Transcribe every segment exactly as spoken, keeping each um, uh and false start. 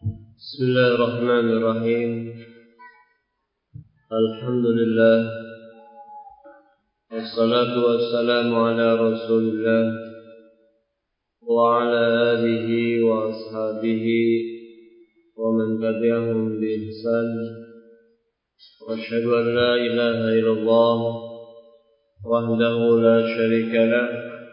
Bismillahirrahmanirrahim. Alhamdulillah. Wassalatu wassalamu ala Rasulillah wa ala alihi wa ashabihi wa man tabi'ahum bi ihsan. Wa asyhadu an la ilaha illallah wahdahu la syarika lah.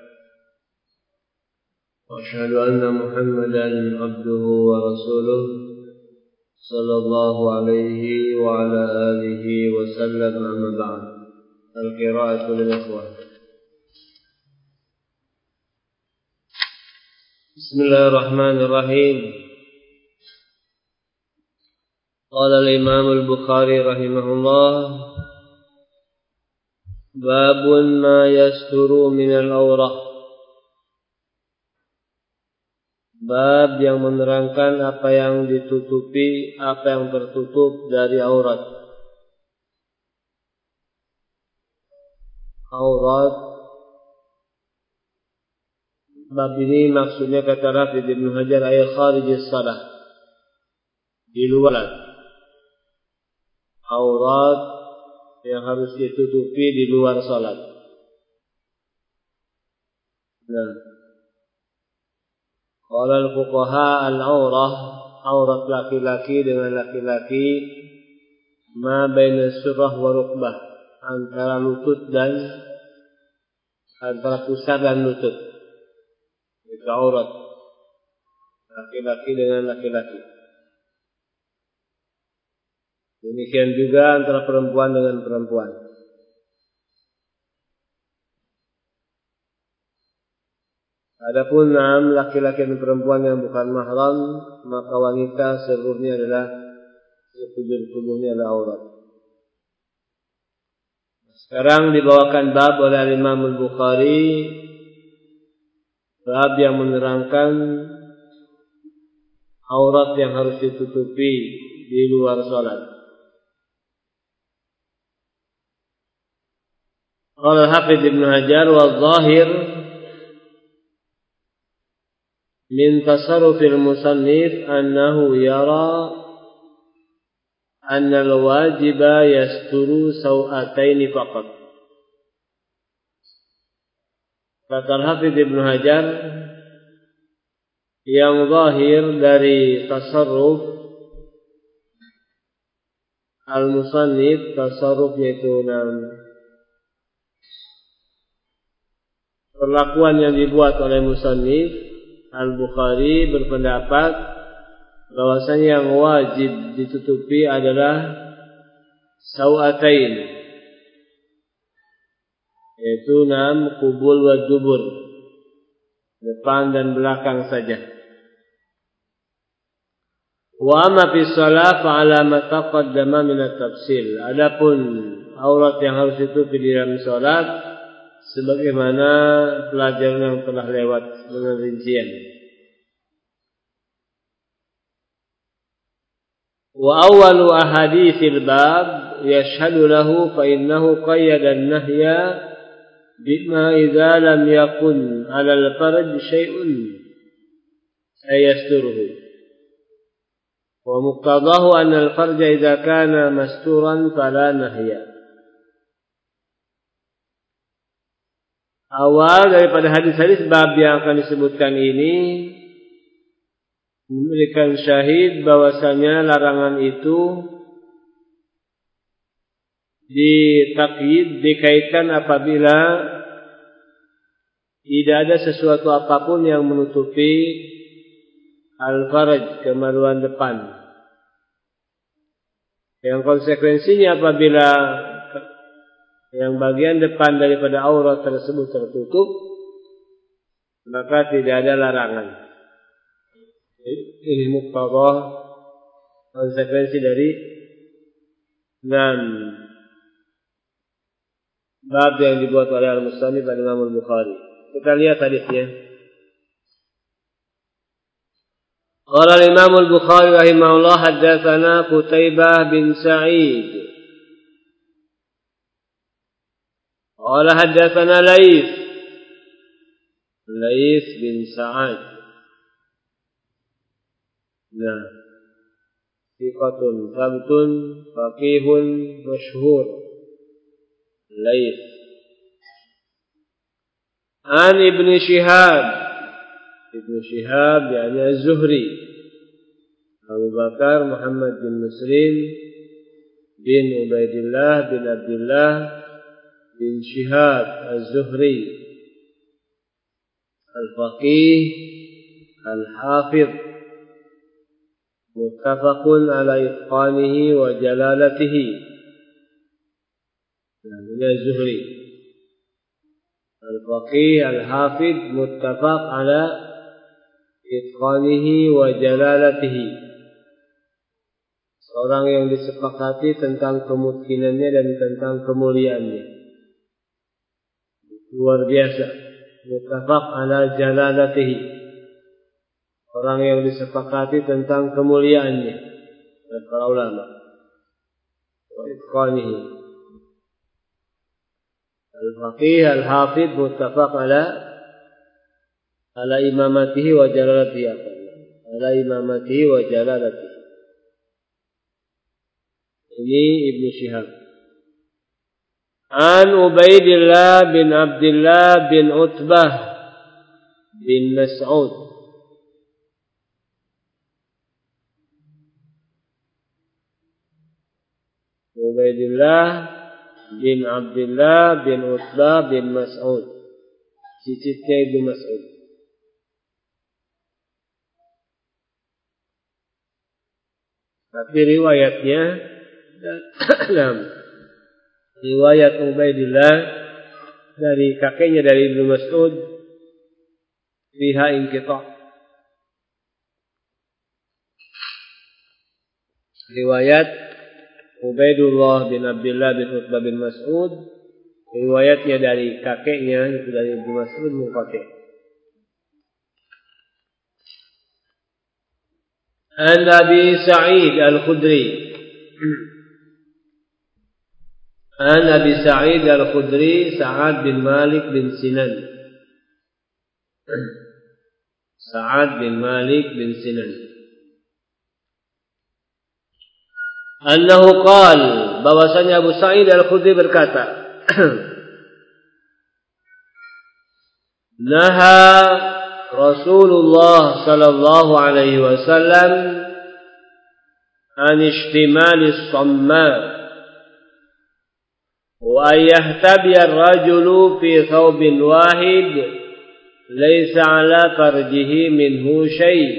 Wa asyhadu anna Muhammadan abduhu wa rasuluh sallallahu alaihi wa ala alihi wa sallam, amma ba'd. Al-qira'atu lil ikhwan. Bismillahirrahmanirrahim. Qala al-Imam al-Bukhari rahimahullah, babun ma yasturu min al-awrah. Bab yang menerangkan apa yang ditutupi, apa yang tertutup dari aurat. Aurat, bab ini maksudnya kata Hafidz Ibnu Hajar ay kharijis shalah, di luar aurat yang harus ditutupi di luar salat. Nah, qala al-fuqaha al-aurah, aurat laki-laki dengan laki-laki, ma baina surah wa rukbah, antara lutut dan antara pusar dan lutut. Itu aurat laki-laki dengan laki-laki. Demikian juga antara perempuan dengan perempuan. Adapun enam laki-laki dan perempuan yang bukan mahram, maka wanita seluruhnya adalah sekujur tubuhnya adalah aurat. Sekarang dibawakan bab oleh Imam Al-Bukhari, bab yang menerangkan aurat yang harus ditutupi di luar salat. Qala Hafidz Ibnu Hajar wa zahir min tasarrufil musannif annahu yara anna al-wajiba yasturu sawataini faqat. Kata Hafidz Ibnu Hajar, yang zahir dari tasarruf al-musannif, tasarruf yaitu nam perlakuan yang dibuat oleh musannif Al-Bukhari, berpendapat bahwasanya yang wajib ditutupi adalah sawatain, yaitu enam kubul wa dubur, depan dan belakang saja. Wa amma fi shalah fa ala ma taqaddama min at-tafsil. Adapun aurat yang harus ditutupi di dalam salat, sebagaimana pelajaran yang telah lewat dengan rincian. Wa awwalu ahaditsil bab yashhadu lahu fa innahu qayyada an-nahya bima idza lam yakun 'ala al-farj shay'un ayasturuhu. Wa muqtadahu anna al-farja idza kana masturan fala nahya. Awal daripada hadis-hadis bab yang akan disebutkan ini memberikan syahid bahwasanya larangan itu ditakyid, dikaitkan apabila tidak ada sesuatu apapun yang menutupi al-faraj, kemaluan depan. Yang konsekuensinya apabila yang bagian depan daripada aurat tersebut tertutup, maka tidak ada larangan. Ini muqtadah, konsekuensi dari enam bab yang dibuat oleh al-musannif Imam Al-Bukhari. Kita lihat hadisnya. Qala al-Imam Al-Bukhari rahimahullah, haddatsana Qutaibah bin Sa'id qala haddatsana Laits Laits bin Sa'ad. Nah, thiqatun thabtun faqihun masyhur. Laits. An Ibnu Syihab, Ibnu Syihab yakni Az-Zuhri, Abu Bakar Muhammad bin Muslim bin Ubaidillah bin Abdullah bin Syihab Az-Zuhri, Al-Faqih Al-Hafidh, muttafaqun ala itqanihi wa jalalatihi. Namanya Az-Zuhri, Al-Faqih Al-Hafidh, muttafaq ala itqanihi wa jalalatihi. Seorang yang disepakati tentang kemungkinannya dan tentang kemuliaannya. Luar biasa. Muttafaq ala jalalatihi. Orang yang disepakati tentang kemuliaannya oleh para ulama. Wa itqanihi. Al-Faqih Al-Hafidh, muttafaq ala ala imamatihi wa jalalatihi. Ala imamatihi wa jalalatihi. Ini Ibnu Syihab. An Ubaidillah bin Abdullah bin Utbah bin Mas'ud. Ubaidillah bin Abdullah bin Utbah bin Mas'ud, cicitnya Ibnu Mas'ud. Tapi riwayatnya dalam riwayat Ubaidillah dari kakeknya dari Ibnu Mas'ud fiha inqita'. Riwayat Ubaidullah bin Abdullah bin Utbah bin Mas'ud, riwayatnya dari kakeknya itu dari Ibnu Mas'ud munqati'. An Abi Sa'id Al-Khudri, An Abi Sa'id Al-Khudri Sa'ad bin Malik bin Sinan, Sa'ad bin Malik bin Sinan, annahu qal, bahwasanya Abu Sa'id Al-Khudri berkata, naha Rasulullah sallallahu alaihi wasallam an ishtimalis samma wa yahtabi ar-rajulu fi thawbin wahid laysa ala farjihi minhu syai'.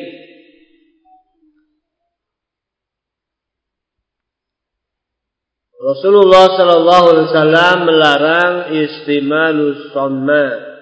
Rasulullah sallallahu alaihi wasallam melarang istimalus samma.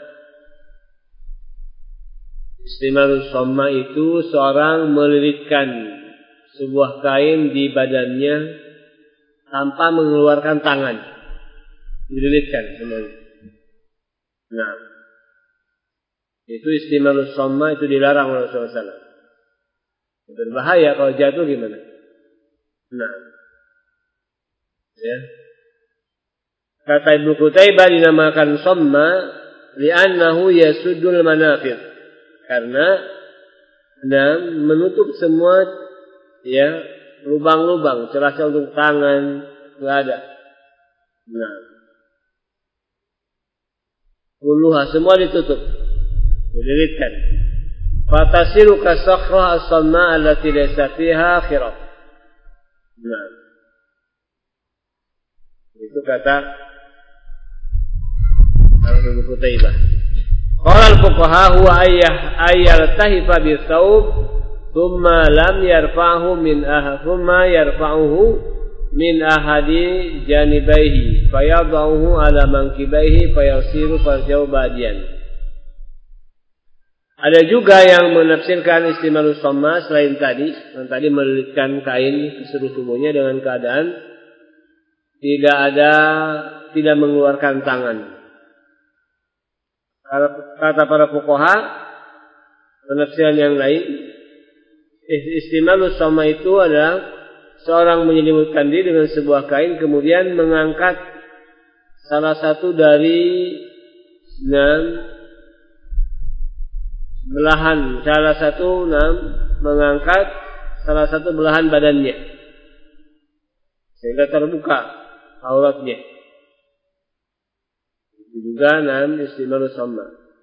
Istimalus samma itu seorang melilitkan sebuah kain di badannya tanpa mengeluarkan tangan. Dililitkan semuanya. Nah, itu istimalus samma itu dilarang oleh Rasulullah sallallahu alaihi wasallam. Berbahaya kalau jatuh gimana? Nah, ya. Kata Ibnu Qutaibah dinamakan samma li'annahu yasuddul manafiq. Karena nah, menutup semua ya lubang-lubang, celah-celah untuk tangan enggak ada. Nah, uluha semua ditutup, dililitkan. Fatasiru kasakhrah as-samma allati laysa fiha khirab. Nah, itu kata Ibnu Qutaibah. Qala al-fuqaha huwa ayyah ayyaltahifa bi-thawb thumma lam yarfa'hu min ahad thumma yarfa'uhu min ahadi janibaihi fayadhahu ala mankibaihi fayasiru farjau badian. Ada juga yang menafsirkan istimalus samma selain tadi, yang tadi melilitkan kain ke seluruh tubuhnya dengan keadaan tidak ada tidak mengeluarkan tangan. Kata para fuqaha, penafsiran yang lain, istimalus samma itu adalah seorang menyelimutkan diri dengan sebuah kain kemudian mengangkat salah satu dari enam belahan, salah satu enam mengangkat salah satu belahan badannya. sehingga terbuka auratnya. Itu juga nam istimalu somma.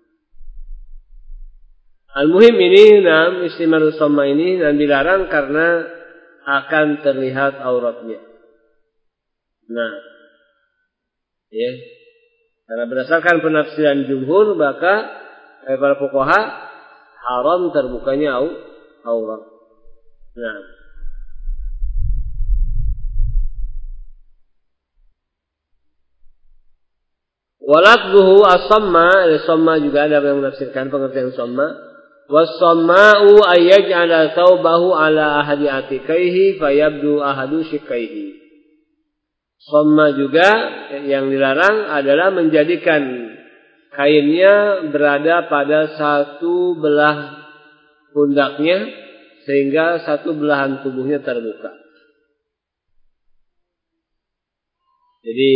Al-muhim ini nam istimalu somma ini nam dilarang karena akan terlihat auratnya. Nah, ya, karena berdasarkan penafsiran jumhur maka eh, para fuqaha haram terbukanya au, aurat. Nah, walafzuhu as-samma, as-samma juga ada yang menafsirkan pengertian samma. Was-samma'u ayyaj'ala thawbahu ala ahadi atikaihi fayabdu ahadu shikkaihi. Samma juga yang dilarang adalah menjadikan kainnya berada pada satu belah pundaknya sehingga satu belahan tubuhnya terbuka. Jadi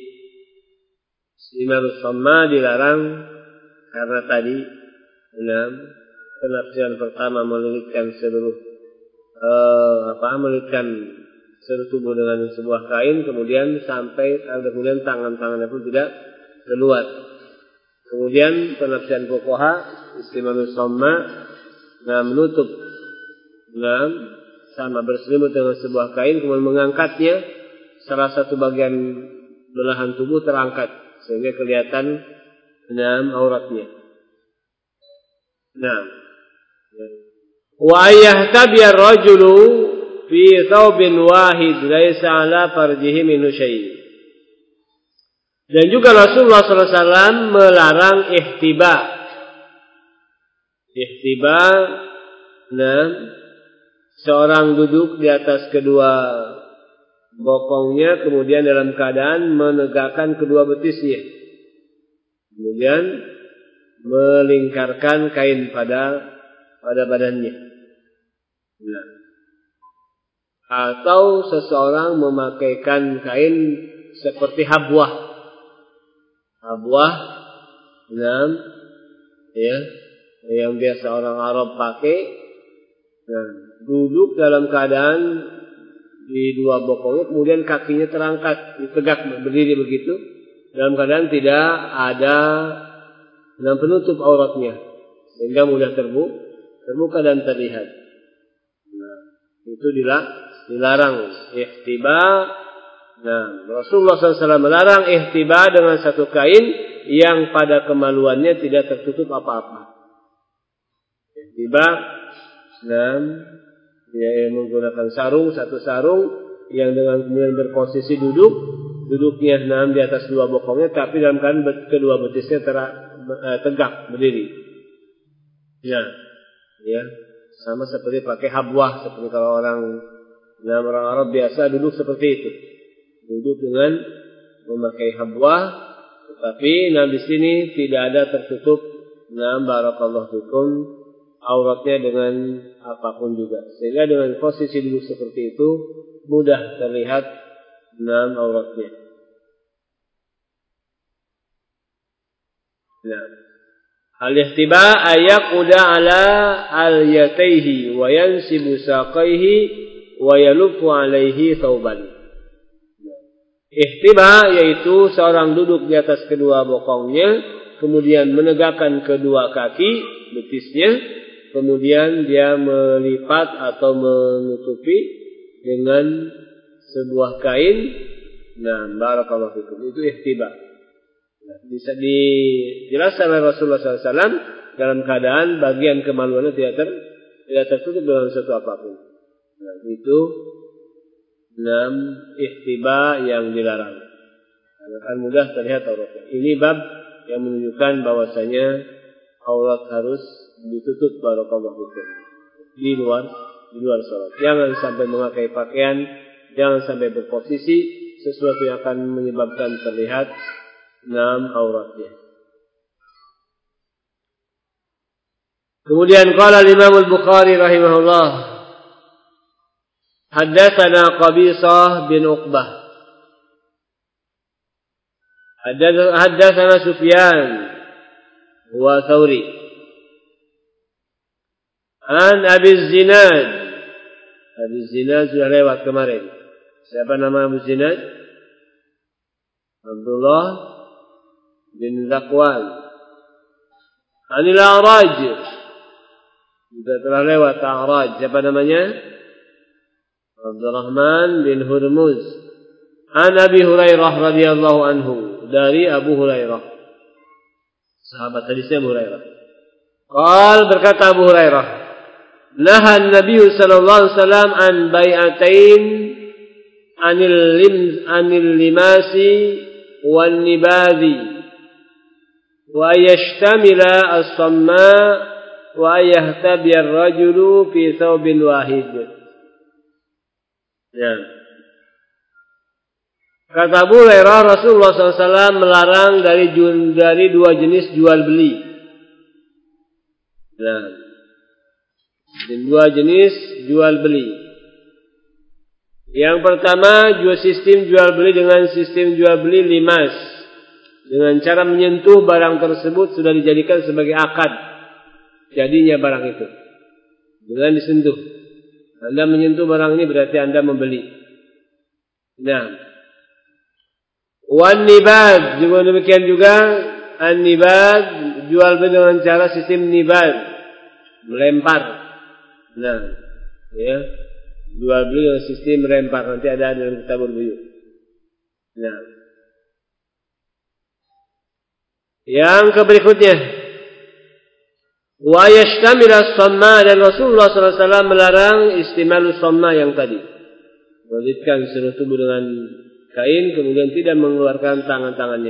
istimalu samma dilarang karena tadi enam penafsiran pertama melilitkan seluruh uh, apa melilitkan seluruh tubuh dengan sebuah kain, kemudian sampai kemudian tangan-tangannya pun tidak keluar. Kemudian penafsiran fuqaha istimalu samma nah menutup nah sama berselimut dengan sebuah kain kemudian mengangkatnya salah satu bagian belahan tubuh terangkat sehingga kelihatan enam auratnya. Nah, wa yahtabi ar-rajulu fi thawbin wahid laisa ala farjihi minhu syai'. Dan juga Rasulullah sallallahu alaihi wasallam melarang ihtiba. Ihtiba, nah, seorang duduk di atas kedua bokongnya kemudian dalam keadaan menegakkan kedua betisnya. Kemudian melingkarkan kain pada pada badannya. Nah. Atau seseorang memakaikan kain seperti habwah. Habwah, nah, ya, yang biasa orang Arab pakai. Nah, duduk dalam keadaan di dua bokongnya, kemudian kakinya terangkat, tegak berdiri begitu, dalam keadaan tidak ada dan penutup auratnya sehingga mudah terbuka, terbuka dan terlihat. Nah, itu dilarang ihtiba. Nah, Rasulullah sallallahu alaihi wasallam melarang ihtiba dengan satu kain yang pada kemaluannya tidak tertutup apa-apa. Ihtiba, nah, dia menggunakan sarung, satu sarung yang dengan kemudian berposisi duduk, duduknya nah, di atas dua bokongnya, tapi dalam keadaan kedua betisnya ter tegak berdiri. Ya, ya, sama seperti pakai habwah, seperti kalau orang nah, orang Arab biasa duduk seperti itu, duduk dengan memakai habwah, tetapi nah di sini tidak ada tertutup. Nah, barakallahu fikum auratnya dengan apapun juga, sehingga dengan posisi duduk seperti itu mudah terlihat nah auratnya. Nah, al-ihtiba ayaquda ala al-yatayhi wa yansibu saqaihi wa yalufu alaihi thawban. Ihtiba yaitu seorang duduk di atas kedua bokongnya, kemudian menegakkan kedua kaki betisnya, kemudian dia melipat atau menutupi dengan sebuah kain. Nah, barakallahu fikum, itu ihtiba. Bisa dijelaskan oleh Rasulullah sallallahu alaihi wasallam dalam keadaan bagian kemaluannya tidak ter, tidak tertutup dengan sesuatu apapun. Nah, itu enam ihtiba yang dilarang. Akan mudah terlihat auratnya. Ini bab yang menunjukkan bahwasanya aurat harus ditutup barakallahu fikum di luar di luar salat. Jangan sampai memakai pakaian, jangan sampai berposisi sesuatu yang akan menyebabkan terlihat enam auratnya. Kemudian qala Imam Al-Bukhari rahimahullah, haddatsana Qabisah bin Uqbah, haddatsana Sufyan wa Thawri an Abi Zinad. Abi Zinad sudah lewat kemarin. Siapa nama Abu Zinad? Abdullah bin Zakwan. Anil A'raj. Sudah telah lewat A'raj. Siapa namanya? Abdurrahman bin Hurmuz. An Abi Hurairah radhiyallahu anhu. Dari Abu Hurairah. Sahabat hadisnya Abu Hurairah. Qal berkata Abu Hurairah. Nahan Nabi sallallahu alaihi wasallam an bai'atain anil lim anil limasi wan nibadi wa yashtamila as-samma wa yahtabi ar-rajulu fi thawbin wahid. Ya. Kata Abu Hurairah, Rasulullah sallallahu alaihi wasallam melarang dari dari dua jenis jual beli. Nah, dan dua jenis jual beli. Yang pertama, jual sistem jual beli dengan sistem jual beli limas. Dengan cara menyentuh barang tersebut sudah dijadikan sebagai akad. Jadinya barang itu. Dengan disentuh. Anda menyentuh barang ini berarti Anda membeli. Nah. Wan nibad. Juga demikian juga. An nibad. Jual beli dengan cara sistem nibad. Melempar. Nah. Ya. Jual beli dengan sistem melempar. Nanti ada dalam kitab berbuyut. Nah. Yang keberikutnya. Wa yashtamil as-samma, dan Rasulullah sallallahu alaihi wasallam melarang istimalus samma yang tadi. Melilitkan seluruh tubuh dengan kain kemudian tidak mengeluarkan tangan-tangannya.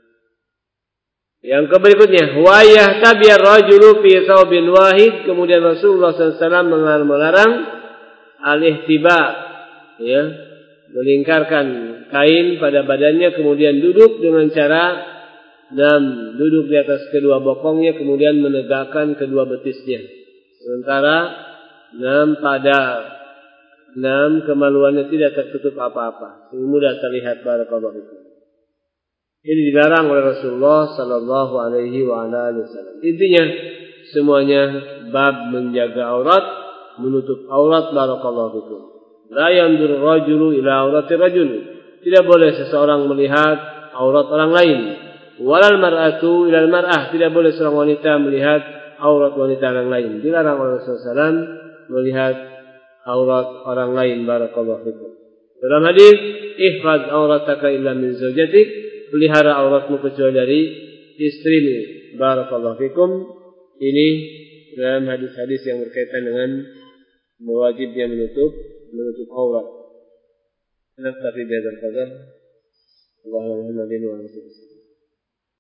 Yang keberikutnya, wa yahtabi ar-rajulu fi thawbin wahid, kemudian Rasulullah sallallahu alaihi wasallam melarang al-ihtiba, ya, melingkarkan kain pada badannya kemudian duduk dengan cara enam, duduk di atas kedua bokongnya kemudian menegakkan kedua betisnya. Sementara enam pada enam kemaluannya tidak tertutup apa-apa. Sehingga mudah terlihat barakallahu fikum. Ini dilarang oleh Rasulullah sallallahu alaihi wasallam. Intinya semuanya bab menjaga aurat, menutup aurat barakallahu fikum. La yandur rajulu ila aurati rajul. Tidak boleh seseorang melihat aurat orang lain. Walal mar'atu ilal mar'ah, tidak boleh seorang wanita melihat aurat wanita yang lain. Dilarang oleh Rasulullah sallallahu alaihi wasallam melihat aurat orang lain barakallahu fikum. Dalam hadis, ihfaz aurataka illa min zawjatik, pelihara auratmu kecuali dari istrimu barakallahu fikum. Ini dalam hadis-hadis yang berkaitan dengan mewajibnya menutup menutup aurat. Naktafi bihadzal qadar. Allahumma salli wa sallim.